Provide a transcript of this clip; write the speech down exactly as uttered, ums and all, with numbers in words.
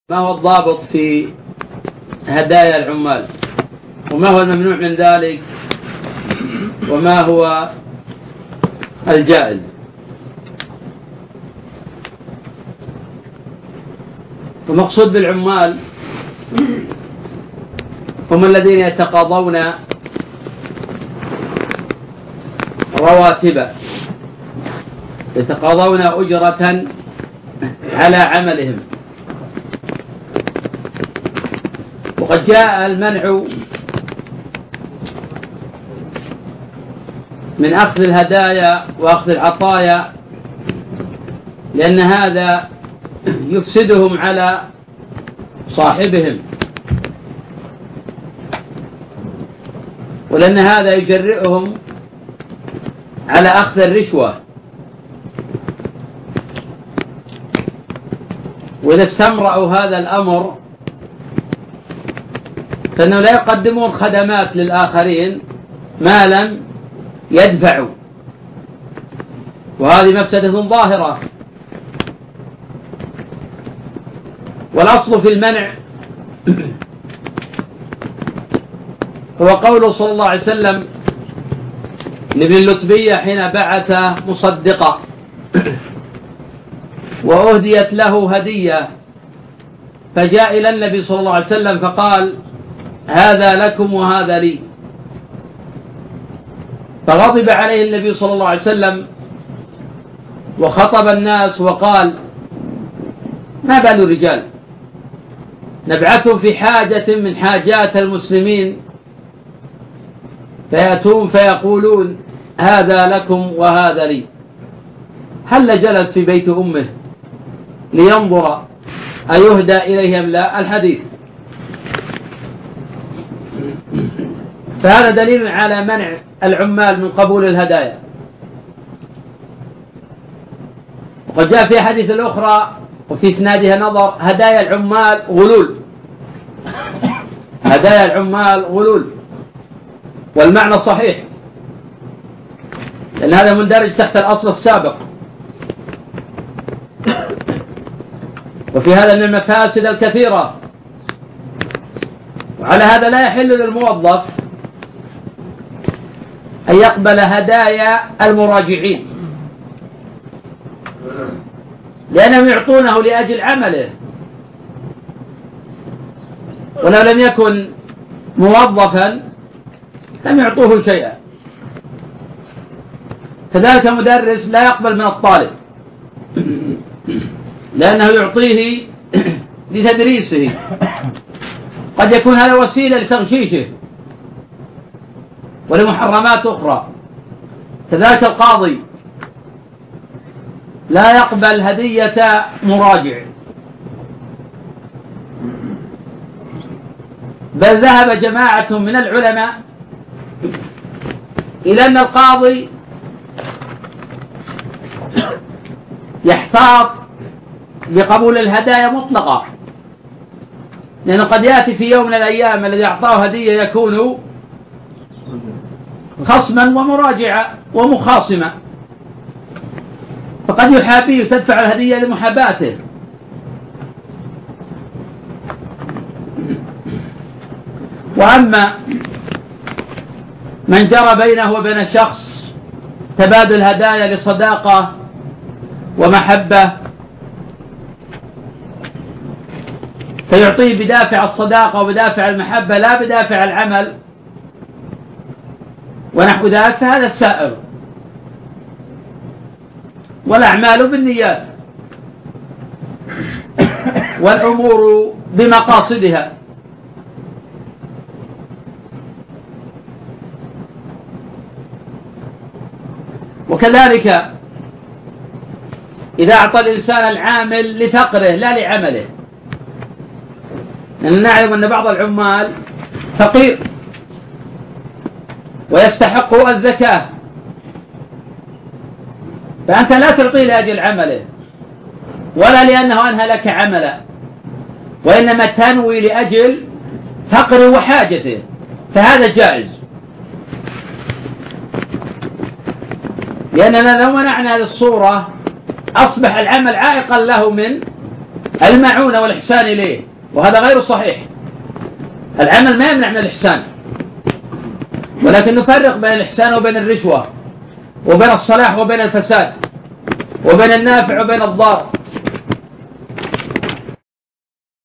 ما هو الضابط في هدايا العمال، وما هو الممنوع من ذلك، وما هو الجائز؟ المقصود بالعمال هم الذين يتقاضون رواتب، يتقاضون أجرة على عملهم. وقد جاء المنع من أخذ الهدايا وأخذ العطايا لأن هذا يفسدهم على صاحبهم، ولأن هذا يجرئهم على أخذ الرشوة. وإذا استمرأوا هذا الأمر فإنهم لا يقدمون خدمات للآخرين ما لم يدفعوا، وهذه مفسدة ظاهرة. والأصل في المنع هو قوله صلى الله عليه وسلم لابن اللتبية حين بعث مصدقا وأهديت له هدية، فجاء إلى النبي صلى الله عليه وسلم فقال: هذا لكم وهذا لي. فغضب عليه النبي صلى الله عليه وسلم وخطب الناس وقال: ما بال الرجال نبعثهم في حاجة من حاجات المسلمين فيأتون فيقولون هذا لكم وهذا لي، هل جلس في بيت أمه لينظر أيهدى إليه أم لا؟ الحديث. فهذا دليل على منع العمال من قبول الهدايا. وقد جاء في حديث الأخرى وفي إسنادها نظر: هدايا العمال غلول، هدايا العمال غلول. والمعنى صحيح، لأن هذا مندرج تحت الأصل السابق. وفي هذا من المفاسد الكثيرة. وعلى هذا لا يحل للموظف أن يقبل هدايا المراجعين، لأنهم يعطونه لأجل عمله، ولو لم يكن موظفا لم يعطوه شيئا. كذلك مدرس لا يقبل من الطالب لأنه يعطيه لتدريسه، قد يكون هذا وسيلة لتغشيشه ولمحرمات أخرى. كذلك القاضي لا يقبل هدية مراجع، بل ذهب جماعة من العلماء إلى أن القاضي يحتاط بقبول الهدايا مطلقة، لأنه قد يأتي في يوم من الأيام الذي أعطاه هدية يكون خصما ومراجعة ومخاصمة، فقد يحابيه تدفع الهدية لمحاباته. وأما من جرى بينه وبين شخص تبادل هدايا لصداقة ومحبة فيعطيه بدافع الصداقة وبدافع المحبة لا بدافع العمل ونحو ذلك، فهذا السائر. والأعمال بالنيات والأمور بمقاصدها. وكذلك إذا أعطى الإنسان العامل لفقره لا لعمله، لأننا نعلم أن بعض العمال فقير ويستحق الزكاة، فأنت لا تعطيه لأجل عمله ولا لأنه أنهى لك عملا، وإنما تنوي لأجل فقره وحاجته، فهذا جائز. لأننا لو منعنا للصورة أصبح العمل عائقا له من المعونة والإحسان إليه، وهذا غير صحيح. العمل ما يمنع من الإحسان، ولكن نفرق بين الإحسان وبين الرشوة، وبين الصلاح وبين الفساد، وبين النافع وبين الضار.